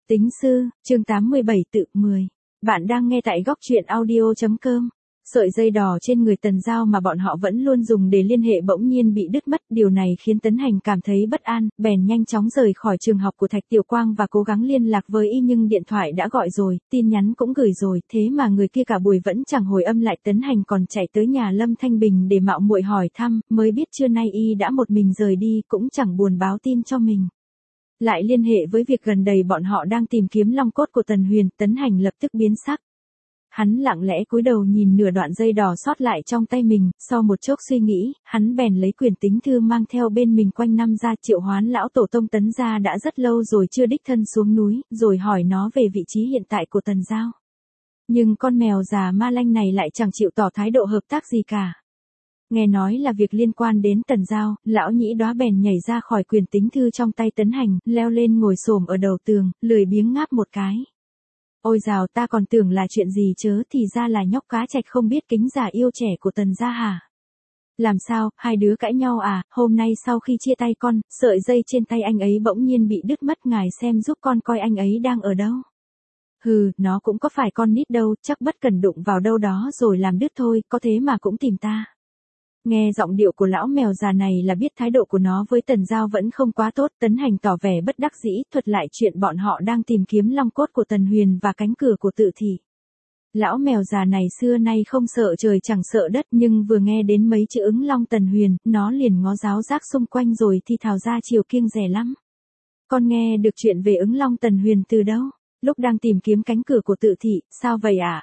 Tính sư, chương 87 tự 10. Bạn đang nghe tại góc truyện audio.com. Sợi dây đỏ trên người Tần Giao mà bọn họ vẫn luôn dùng để liên hệ bỗng nhiên bị đứt mất, điều này khiến Tấn Hành cảm thấy bất an, bèn nhanh chóng rời khỏi trường học của Thạch Tiểu Quang và cố gắng liên lạc với y, nhưng điện thoại đã gọi rồi, tin nhắn cũng gửi rồi, thế mà người kia cả buổi vẫn chẳng hồi âm lại. Tấn Hành còn chạy tới nhà Lâm Thanh Bình để mạo muội hỏi thăm, mới biết trưa nay y đã một mình rời đi, cũng chẳng buồn báo tin cho mình. Lại liên hệ với việc gần đây bọn họ đang tìm kiếm long cốt của Tần Huyền, Tấn Hành lập tức biến sắc. Hắn lặng lẽ cúi đầu nhìn nửa đoạn dây đỏ sót lại trong tay mình, sau một chốc suy nghĩ, hắn bèn lấy quyển tính thư mang theo bên mình quanh năm ra triệu hoán lão tổ tông Tấn gia đã rất lâu rồi chưa đích thân xuống núi, rồi hỏi nó về vị trí hiện tại của Tần Giao. Nhưng con mèo già ma lanh này lại chẳng chịu tỏ thái độ hợp tác gì cả. Nghe nói là việc liên quan đến Tần Giao, lão nhĩ đóa bèn nhảy ra khỏi quyển tính thư trong tay Tấn Hành, leo lên ngồi xổm ở đầu tường, lười biếng ngáp một cái. Ôi dào, ta còn tưởng là chuyện gì chớ, thì ra là nhóc cá trạch không biết kính già yêu trẻ của Tần gia hả? Làm sao, hai đứa cãi nhau à? Hôm nay sau khi chia tay con, sợi dây trên tay anh ấy bỗng nhiên bị đứt mất, ngài xem giúp con coi anh ấy đang ở đâu. Hừ, nó cũng có phải con nít đâu, chắc bất cần đụng vào đâu đó rồi làm đứt thôi, có thế mà cũng tìm ta. Nghe giọng điệu của lão mèo già này là biết thái độ của nó với Tần Giao vẫn không quá tốt. Tấn Hành tỏ vẻ bất đắc dĩ, thuật lại chuyện bọn họ đang tìm kiếm long cốt của Tần Huyền và cánh cửa của Tự Thị. Lão mèo già này xưa nay không sợ trời chẳng sợ đất, nhưng vừa nghe đến mấy chữ ứng long Tần Huyền, nó liền ngó giáo giác xung quanh rồi thì thào ra chiều kiêng dè lắm. Con nghe được chuyện về ứng long Tần Huyền từ đâu? Lúc đang tìm kiếm cánh cửa của Tự Thị, sao vậy ạ?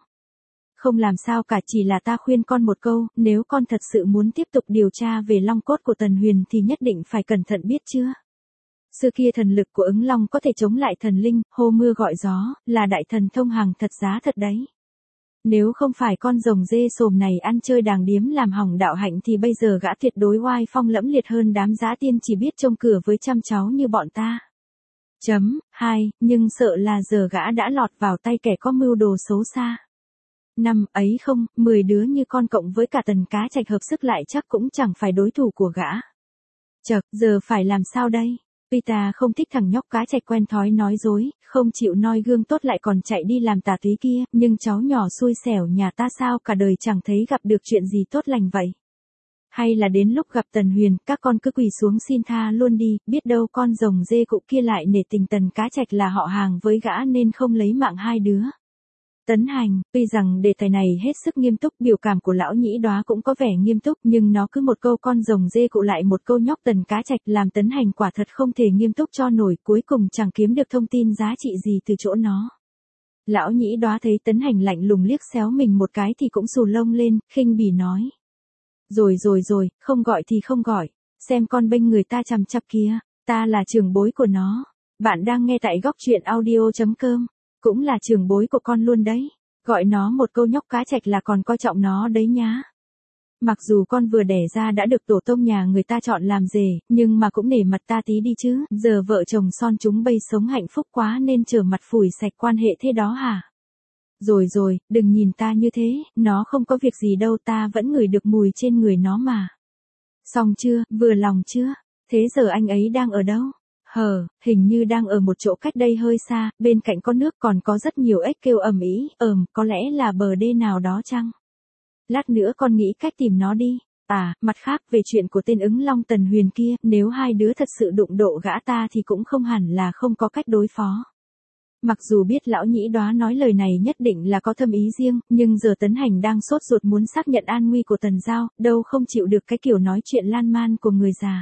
Không làm sao cả, chỉ là ta khuyên con một câu, nếu con thật sự muốn tiếp tục điều tra về long cốt của Tần Huyền thì nhất định phải cẩn thận biết chưa? Xưa kia thần lực của ứng long có thể chống lại thần linh, hô mưa gọi gió, là đại thần thông hàng thật giá thật đấy. Nếu không phải con rồng dê sồm này ăn chơi đàng điếm làm hỏng đạo hạnh thì bây giờ gã tuyệt đối oai phong lẫm liệt hơn đám dã tiên chỉ biết trông cửa với chăm cháu như bọn ta. 2. Nhưng sợ là giờ gã đã lọt vào tay kẻ có mưu đồ xấu xa. 5. Ấy không, 10 đứa như con cộng với cả Tần cá trạch hợp sức lại chắc cũng chẳng phải đối thủ của gã. Chậc, giờ phải làm sao đây? Tuy ta không thích thằng nhóc cá trạch quen thói nói dối, không chịu noi gương tốt lại còn chạy đi làm tà túy kia, nhưng cháu nhỏ xui xẻo nhà ta sao cả đời chẳng thấy gặp được chuyện gì tốt lành vậy. Hay là đến lúc gặp Tần Huyền, các con cứ quỳ xuống xin tha luôn đi, biết đâu con rồng dê cụ kia lại nể tình Tần cá trạch là họ hàng với gã nên không lấy mạng hai đứa. Tấn Hành, tuy rằng đề tài này hết sức nghiêm túc, biểu cảm của lão nhĩ đóa cũng có vẻ nghiêm túc, nhưng nó cứ một câu con rồng dê cụ lại một câu nhóc Tần cá trạch làm Tấn Hành quả thật không thể nghiêm túc cho nổi, cuối cùng chẳng kiếm được thông tin giá trị gì từ chỗ nó. Lão nhĩ đóa thấy Tấn Hành lạnh lùng liếc xéo mình một cái thì cũng xù lông lên, khinh bỉ nói. Rồi, không gọi thì không gọi, xem con bênh người ta chằm chặp kia, ta là trưởng bối của nó. Bạn đang nghe tại góc truyện audio.com. Cũng là trưởng bối của con luôn đấy, gọi nó một câu nhóc cá trạch là còn coi trọng nó đấy nhá. Mặc dù con vừa đẻ ra đã được tổ tông nhà người ta chọn làm rể, nhưng mà cũng nể mặt ta tí đi chứ, giờ vợ chồng son chúng bây sống hạnh phúc quá nên trở mặt phủi sạch quan hệ thế đó hả? Rồi, đừng nhìn ta như thế, nó không có việc gì đâu, ta vẫn ngửi được mùi trên người nó mà. Xong chưa, vừa lòng chưa? Thế giờ anh ấy đang ở đâu? Hình như đang ở một chỗ cách đây hơi xa, bên cạnh có nước còn có rất nhiều ếch kêu ầm ĩ, có lẽ là bờ đê nào đó chăng? Lát nữa con nghĩ cách tìm nó đi. Mặt khác về chuyện của tên ứng long Tần Huyền kia, nếu hai đứa thật sự đụng độ gã ta thì cũng không hẳn là không có cách đối phó. Mặc dù biết lão nhĩ đóa nói lời này nhất định là có thâm ý riêng, nhưng giờ Tấn Hành đang sốt ruột muốn xác nhận an nguy của Tần Giao, đâu không chịu được cái kiểu nói chuyện lan man của người già.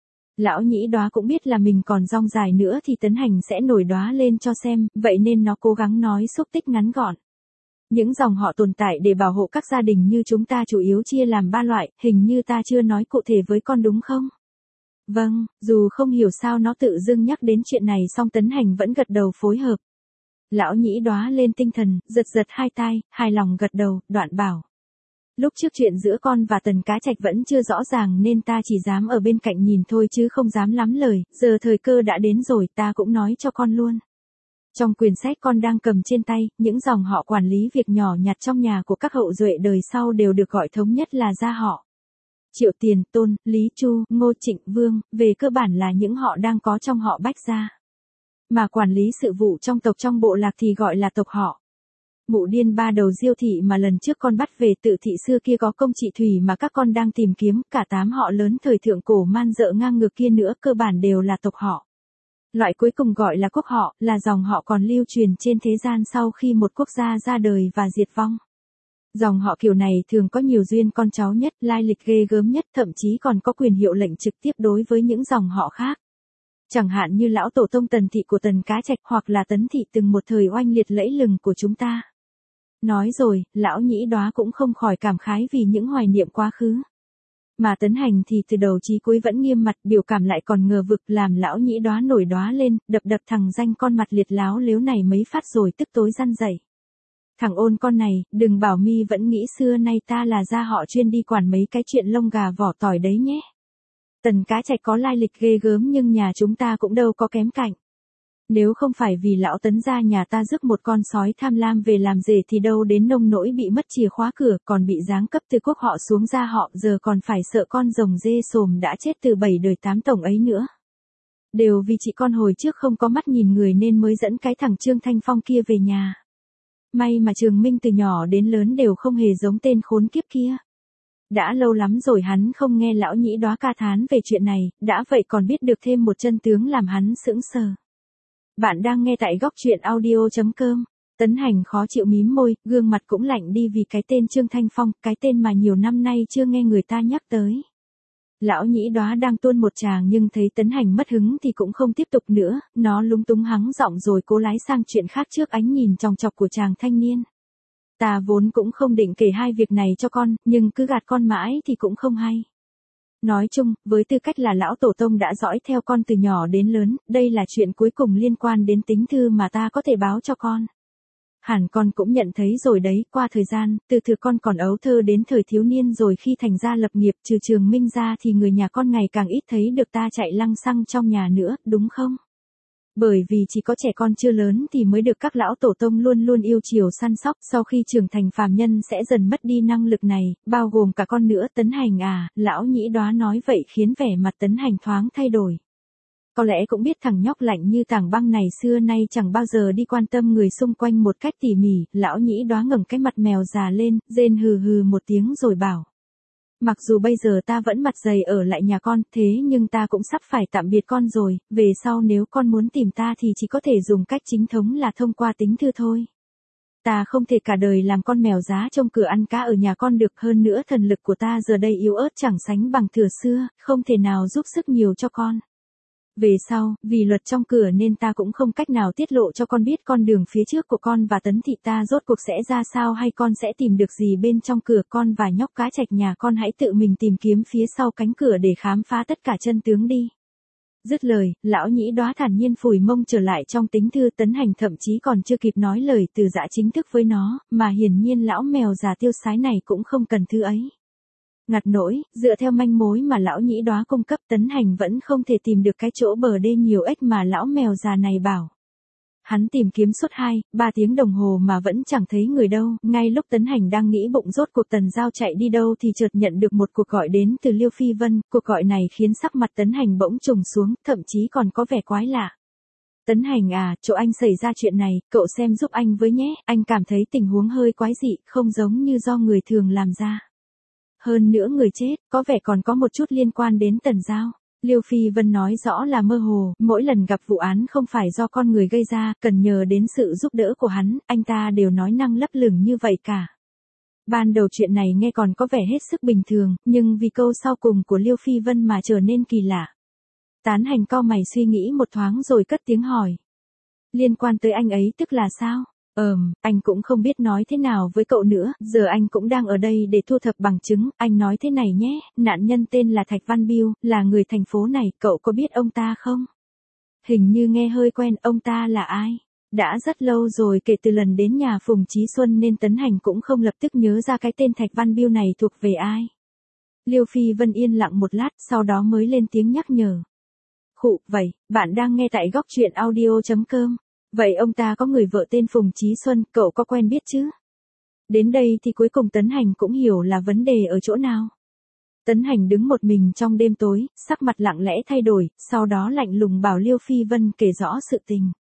Lão nhĩ đóa cũng biết là mình còn dong dài nữa thì Tấn Hành sẽ nổi đóa lên cho xem, vậy nên nó cố gắng nói xúc tích ngắn gọn. Những dòng họ tồn tại để bảo hộ các gia đình như chúng ta chủ yếu chia làm 3 loại, hình như ta chưa nói cụ thể với con đúng không? Vâng, dù không hiểu sao nó tự dưng nhắc đến chuyện này song Tấn Hành vẫn gật đầu phối hợp. Lão nhĩ đóa lên tinh thần, giật hai tai, hài lòng gật đầu, đoạn bảo. Lúc trước chuyện giữa con và Tần cá trạch vẫn chưa rõ ràng nên ta chỉ dám ở bên cạnh nhìn thôi chứ không dám lắm lời, giờ thời cơ đã đến rồi ta cũng nói cho con luôn. Trong quyển sách con đang cầm trên tay, những dòng họ quản lý việc nhỏ nhặt trong nhà của các hậu duệ đời sau đều được gọi thống nhất là gia họ. Triệu Tiền, Tôn, Lý Chu, Ngô Trịnh, Vương, về cơ bản là những họ đang có trong họ Bách gia. Mà quản lý sự vụ trong tộc trong bộ lạc thì gọi là tộc họ. Mụ điên ba đầu Diêu thị mà lần trước con bắt về Tự thị xưa kia có công trị thủy mà các con đang tìm kiếm, cả 8 họ lớn thời thượng cổ man dợ ngang ngược kia nữa cơ bản đều là tộc họ. Loại cuối cùng gọi là quốc họ, là dòng họ còn lưu truyền trên thế gian sau khi một quốc gia ra đời và diệt vong. Dòng họ kiểu này thường có nhiều duyên con cháu nhất, lai lịch ghê gớm nhất, thậm chí còn có quyền hiệu lệnh trực tiếp đối với những dòng họ khác. Chẳng hạn như lão tổ tông Tần thị của Tần Cá Trạch hoặc là Tấn thị từng một thời oanh liệt lẫy lừng của chúng ta. Nói rồi, lão Nhĩ Đoá cũng không khỏi cảm khái vì những hoài niệm quá khứ. Mà Tấn Hành thì từ đầu chí cuối vẫn nghiêm mặt, biểu cảm lại còn ngờ vực, làm lão Nhĩ Đoá nổi đoá lên, đập thằng danh con mặt liệt láo lếu này mấy phát rồi tức tối răn dậy. Thằng ôn con này, đừng bảo mi vẫn nghĩ xưa nay ta là gia họ chuyên đi quản mấy cái chuyện lông gà vỏ tỏi đấy nhé. Tần Cá Trạch có lai lịch ghê gớm nhưng nhà chúng ta cũng đâu có kém cạnh. Nếu không phải vì lão Tấn gia nhà ta rước một con sói tham lam về làm rể thì đâu đến nông nỗi bị mất chìa khóa cửa, còn bị giáng cấp từ quốc họ xuống gia họ, giờ còn phải sợ con rồng dê sồm đã chết từ 7 đời 8 tổng ấy nữa. Đều vì chị con hồi trước không có mắt nhìn người nên mới dẫn cái thằng Trương Thanh Phong kia về nhà. May mà Trường Minh từ nhỏ đến lớn đều không hề giống tên khốn kiếp kia. Đã lâu lắm rồi hắn không nghe lão Nhĩ Đoá ca thán về chuyện này, đã vậy còn biết được thêm một chân tướng làm hắn sững sờ. Bạn đang nghe tại góc truyện audio.com. Tấn Hành khó chịu mím môi, gương mặt cũng lạnh đi vì cái tên Trương Thanh Phong, cái tên mà nhiều năm nay chưa nghe người ta nhắc tới. Lão Nhĩ Đoá đang tuôn một tràng nhưng thấy Tấn Hành mất hứng thì cũng không tiếp tục nữa, nó lúng túng hắng giọng rồi cố lái sang chuyện khác trước ánh nhìn chòng chọc của chàng thanh niên. Ta vốn cũng không định kể hai việc này cho con, nhưng cứ gạt con mãi thì cũng không hay. Nói chung, với tư cách là lão tổ tông đã dõi theo con từ nhỏ đến lớn, đây là chuyện cuối cùng liên quan đến tính thư mà ta có thể báo cho con. Hẳn con cũng nhận thấy rồi đấy, qua thời gian, từ thời con còn ấu thơ đến thời thiếu niên rồi khi thành gia lập nghiệp trừ Trường Minh ra thì người nhà con ngày càng ít thấy được ta chạy lăng xăng trong nhà nữa, đúng không? Bởi vì chỉ có trẻ con chưa lớn thì mới được các lão tổ tông luôn luôn yêu chiều săn sóc, sau khi trưởng thành phàm nhân sẽ dần mất đi năng lực này, bao gồm cả con nữa. Tấn Hành à, lão Nhĩ Đoá nói vậy khiến vẻ mặt Tấn Hành thoáng thay đổi. Có lẽ cũng biết thằng nhóc lạnh như tảng băng này xưa nay chẳng bao giờ đi quan tâm người xung quanh một cách tỉ mỉ, lão Nhĩ Đoá ngẩng cái mặt mèo già lên, rên hừ hừ một tiếng rồi bảo. Mặc dù bây giờ ta vẫn mặt dày ở lại nhà con, thế nhưng ta cũng sắp phải tạm biệt con rồi, về sau nếu con muốn tìm ta thì chỉ có thể dùng cách chính thống là thông qua tín thư thôi. Ta không thể cả đời làm con mèo giá trông cửa ăn cá ở nhà con được, hơn nữa thần lực của ta giờ đây yếu ớt chẳng sánh bằng thuở xưa, không thể nào giúp sức nhiều cho con. Về sau, vì luật trong cửa nên ta cũng không cách nào tiết lộ cho con biết con đường phía trước của con và Tấn thị ta rốt cuộc sẽ ra sao hay con sẽ tìm được gì bên trong cửa. Con và nhóc Cá Trạch nhà con hãy tự mình tìm kiếm phía sau cánh cửa để khám phá tất cả chân tướng đi. Dứt lời, lão Nhĩ Đoá thản nhiên phủi mông trở lại trong tín thư. Tấn Hành thậm chí còn chưa kịp nói lời từ giã chính thức với nó, mà hiển nhiên lão mèo già tiêu sái này cũng không cần thư ấy. Ngặt nỗi, dựa theo manh mối mà lão Nhĩ Đoá cung cấp, Tấn Hành vẫn không thể tìm được cái chỗ bờ đê nhiều ếch mà lão mèo già này bảo. Hắn tìm kiếm suốt 2-3 tiếng đồng hồ mà vẫn chẳng thấy người đâu. Ngay lúc Tấn Hành đang nghĩ bụng rốt cuộc Tần Giao chạy đi đâu thì chợt nhận được một cuộc gọi đến từ Liêu Phi Vân. Cuộc gọi này khiến sắc mặt Tấn Hành bỗng trùng xuống, thậm chí còn có vẻ quái lạ. Tấn Hành à, chỗ anh xảy ra chuyện này, cậu xem giúp anh với nhé, anh cảm thấy tình huống hơi quái dị, không giống như do người thường làm ra. Hơn nữa người chết, có vẻ còn có một chút liên quan đến Tần Giao. Liêu Phi Vân nói rõ là mơ hồ, mỗi lần gặp vụ án không phải do con người gây ra, cần nhờ đến sự giúp đỡ của hắn, anh ta đều nói năng lấp lửng như vậy cả. Ban đầu chuyện này nghe còn có vẻ hết sức bình thường, nhưng vì câu sau cùng của Liêu Phi Vân mà trở nên kỳ lạ. Tán Hành cau mày suy nghĩ một thoáng rồi cất tiếng hỏi. Liên quan tới anh ấy tức là sao? Anh cũng không biết nói thế nào với cậu nữa, giờ anh cũng đang ở đây để thu thập bằng chứng. Anh nói thế này nhé, nạn nhân tên là Thạch Văn Biêu, là người thành phố này, cậu có biết ông ta không? Hình như nghe hơi quen, ông ta là ai? Đã rất lâu rồi kể từ lần đến nhà Phùng Chí Xuân nên Tấn Hành cũng không lập tức nhớ ra cái tên Thạch Văn Biêu này thuộc về ai. Liêu Phi Vân yên lặng một lát, sau đó mới lên tiếng nhắc nhở. Khụ, vậy, bạn đang nghe tại góc truyện audio.com. Vậy ông ta có người vợ tên Phùng Chí Xuân, cậu có quen biết chứ? Đến đây thì cuối cùng Tấn Hành cũng hiểu là vấn đề ở chỗ nào. Tấn Hành đứng một mình trong đêm tối, sắc mặt lặng lẽ thay đổi, sau đó lạnh lùng bảo Liêu Phi Vân kể rõ sự tình.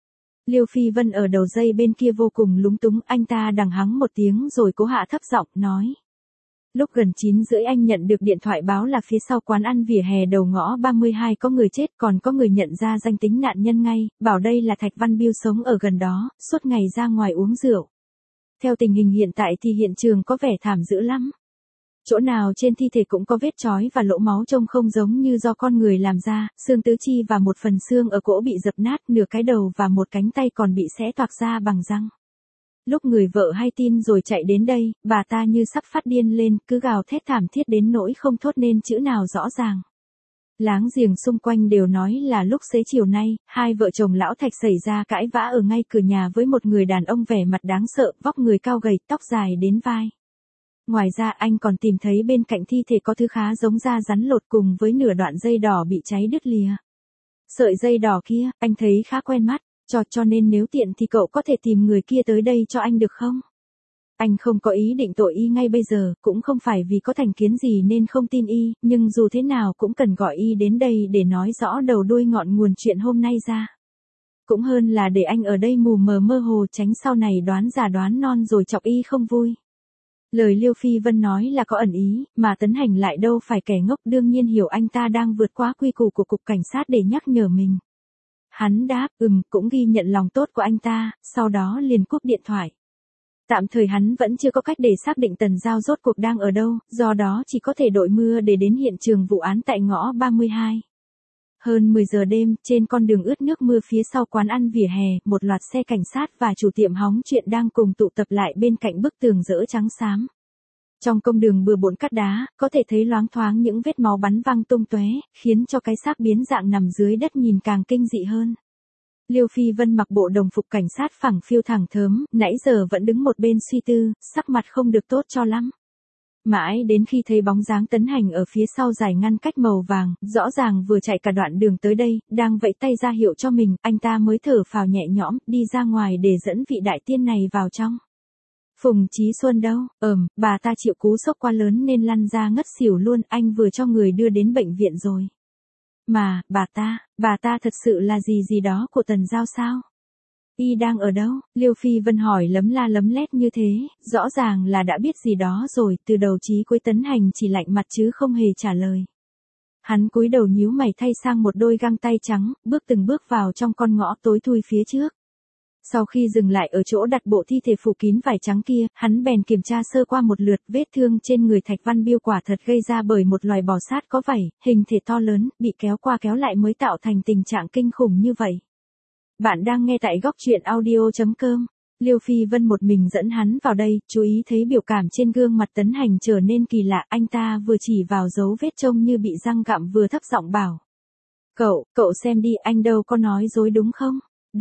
Liêu Phi Vân ở đầu dây bên kia vô cùng lúng túng, anh ta đằng hắng một tiếng rồi cố hạ thấp giọng nói. Lúc gần 9 rưỡi anh nhận được điện thoại báo là phía sau quán ăn vỉa hè đầu ngõ 32 có người chết, còn có người nhận ra danh tính nạn nhân ngay, bảo đây là Thạch Văn Biêu sống ở gần đó, suốt ngày ra ngoài uống rượu. Theo tình hình hiện tại thì hiện trường có vẻ thảm dữ lắm. Chỗ nào trên thi thể cũng có vết chói và lỗ máu trông không giống như do con người làm ra, xương tứ chi và một phần xương ở cổ bị dập nát, nửa cái đầu và một cánh tay còn bị xé toạc ra bằng răng. Lúc người vợ hay tin rồi chạy đến đây, bà ta như sắp phát điên lên, cứ gào thét thảm thiết đến nỗi không thốt nên chữ nào rõ ràng. Láng giềng xung quanh đều nói là lúc xế chiều nay, hai vợ chồng lão Thạch xảy ra cãi vã ở ngay cửa nhà với một người đàn ông vẻ mặt đáng sợ, vóc người cao gầy, tóc dài đến vai. Ngoài ra anh còn tìm thấy bên cạnh thi thể có thứ khá giống da rắn lột cùng với nửa đoạn dây đỏ bị cháy đứt lìa. Sợi dây đỏ kia, anh thấy khá quen mắt, cho nên nếu tiện thì cậu có thể tìm người kia tới đây cho anh được không? Anh không có ý định tội y ngay bây giờ, cũng không phải vì có thành kiến gì nên không tin y, nhưng dù thế nào cũng cần gọi y đến đây để nói rõ đầu đuôi ngọn nguồn chuyện hôm nay ra. Cũng hơn là để anh ở đây mù mờ mơ hồ tránh sau này đoán già đoán non rồi chọc y không vui. Lời Liêu Phi Vân nói là có ẩn ý, mà Tấn Hành lại đâu phải kẻ ngốc, đương nhiên hiểu anh ta đang vượt quá quy củ của cục cảnh sát để nhắc nhở mình. Hắn đáp, cũng ghi nhận lòng tốt của anh ta, sau đó liền cúp điện thoại. Tạm thời hắn vẫn chưa có cách để xác định Tần Giao rốt cuộc đang ở đâu, do đó chỉ có thể đội mưa để đến hiện trường vụ án tại ngõ 32. Hơn 10 giờ đêm, trên con đường ướt nước mưa phía sau quán ăn vỉa hè, một loạt xe cảnh sát và chủ tiệm hóng chuyện đang cùng tụ tập lại bên cạnh bức tường rỡ trắng xám. Trong công đường bừa bộn cát đá, có thể thấy loáng thoáng những vết máu bắn văng tung tóe, khiến cho cái xác biến dạng nằm dưới đất nhìn càng kinh dị hơn. Liêu Phi Vân mặc bộ đồng phục cảnh sát phẳng phiu thẳng thớm, nãy giờ vẫn đứng một bên suy tư, sắc mặt không được tốt cho lắm. Mãi đến khi thấy bóng dáng Tấn Hành ở phía sau giải ngăn cách màu vàng, rõ ràng vừa chạy cả đoạn đường tới đây, đang vẫy tay ra hiệu cho mình, anh ta mới thở phào nhẹ nhõm, đi ra ngoài để dẫn vị đại tiên này vào trong. Phùng Chí Xuân đâu? Bà ta chịu cú sốc quá lớn nên lăn ra ngất xỉu luôn, anh vừa cho người đưa đến bệnh viện rồi. Mà, bà ta thật sự là gì đó của Tần Giao sao? Y đang ở đâu? Liêu Phi Vân hỏi lấm la lấm lét như thế, rõ ràng là đã biết gì đó rồi, từ đầu chí cuối Tấn Hành chỉ lạnh mặt chứ không hề trả lời. Hắn cúi đầu nhíu mày thay sang một đôi găng tay trắng, bước từng bước vào trong con ngõ tối thui phía trước. Sau khi dừng lại ở chỗ đặt bộ thi thể phủ kín vải trắng kia, hắn bèn kiểm tra sơ qua một lượt, vết thương trên người Thạch Văn Biêu quả thật gây ra bởi một loài bò sát có vảy, hình thể to lớn, bị kéo qua kéo lại mới tạo thành tình trạng kinh khủng như vậy. Bạn đang nghe tại góc truyện audio.com. Liêu Phi Vân một mình dẫn hắn vào đây, chú ý thấy biểu cảm trên gương mặt Tấn Hành trở nên kỳ lạ, anh ta vừa chỉ vào dấu vết trông như bị răng gặm vừa thấp giọng bảo. Cậu xem đi, anh đâu có nói dối đúng không?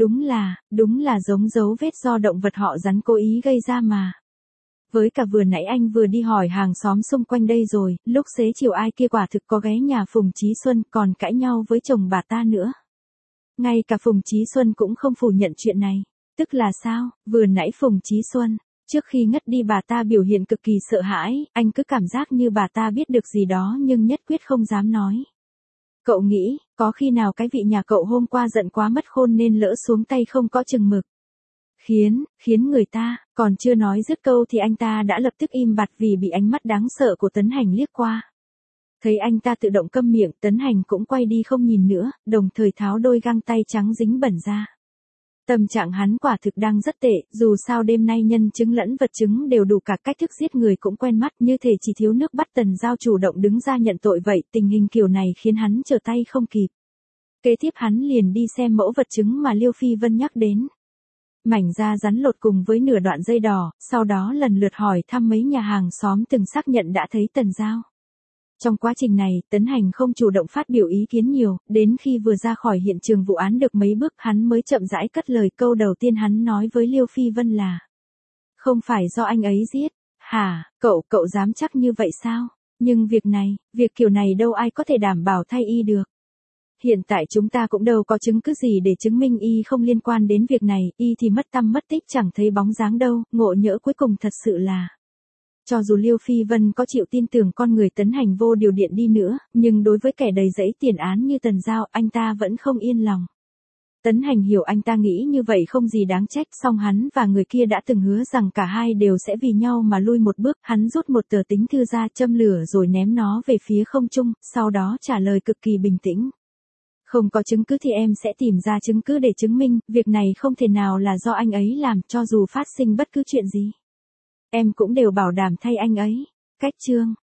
Đúng là giống dấu vết do động vật họ rắn cố ý gây ra mà. Với cả vừa nãy anh vừa đi hỏi hàng xóm xung quanh đây rồi, lúc xế chiều ai kia quả thực có ghé nhà Phùng Chí Xuân còn cãi nhau với chồng bà ta nữa. Ngay cả Phùng Chí Xuân cũng không phủ nhận chuyện này. Tức là sao? Vừa nãy Phùng Chí Xuân, trước khi ngất đi bà ta biểu hiện cực kỳ sợ hãi, anh cứ cảm giác như bà ta biết được gì đó nhưng nhất quyết không dám nói. Cậu nghĩ, có khi nào cái vị nhà cậu hôm qua giận quá mất khôn nên lỡ xuống tay không có chừng mực. Khiến người ta, còn chưa nói dứt câu thì anh ta đã lập tức im bặt vì bị ánh mắt đáng sợ của Tấn Hành liếc qua. Thấy anh ta tự động câm miệng, Tấn Hành cũng quay đi không nhìn nữa, đồng thời tháo đôi găng tay trắng dính bẩn ra. Tâm trạng hắn quả thực đang rất tệ, dù sao đêm nay nhân chứng lẫn vật chứng đều đủ cả, cách thức giết người cũng quen mắt, như thể chỉ thiếu nước bắt Tần Giao chủ động đứng ra nhận tội vậy, tình hình kiểu này khiến hắn trở tay không kịp. Kế tiếp hắn liền đi xem mẫu vật chứng mà Liêu Phi Vân nhắc đến. Mảnh da rắn lột cùng với nửa đoạn dây đỏ, sau đó lần lượt hỏi thăm mấy nhà hàng xóm từng xác nhận đã thấy Tần Giao. Trong quá trình này, Tấn Hành không chủ động phát biểu ý kiến nhiều, đến khi vừa ra khỏi hiện trường vụ án được mấy bước hắn mới chậm rãi cất lời, câu đầu tiên hắn nói với Liêu Phi Vân là: Không phải do anh ấy giết. Hả, cậu dám chắc như vậy sao? Nhưng việc kiểu này đâu ai có thể đảm bảo thay y được. Hiện tại chúng ta cũng đâu có chứng cứ gì để chứng minh y không liên quan đến việc này, y thì mất tăm mất tích chẳng thấy bóng dáng đâu, ngộ nhỡ cuối cùng thật sự là... Cho dù Liêu Phi Vân có chịu tin tưởng con người Tấn Hành vô điều điện đi nữa, nhưng đối với kẻ đầy rẫy tiền án như Tần Giao, anh ta vẫn không yên lòng. Tấn Hành hiểu anh ta nghĩ như vậy không gì đáng trách, song hắn và người kia đã từng hứa rằng cả hai đều sẽ vì nhau mà lui một bước. Hắn rút một tờ tính thư ra, châm lửa rồi ném nó về phía không trung, sau đó trả lời cực kỳ bình tĩnh. Không có chứng cứ thì em sẽ tìm ra chứng cứ để chứng minh, việc này không thể nào là do anh ấy làm, cho dù phát sinh bất cứ chuyện gì. Em cũng đều bảo đảm thay anh ấy. Cách chương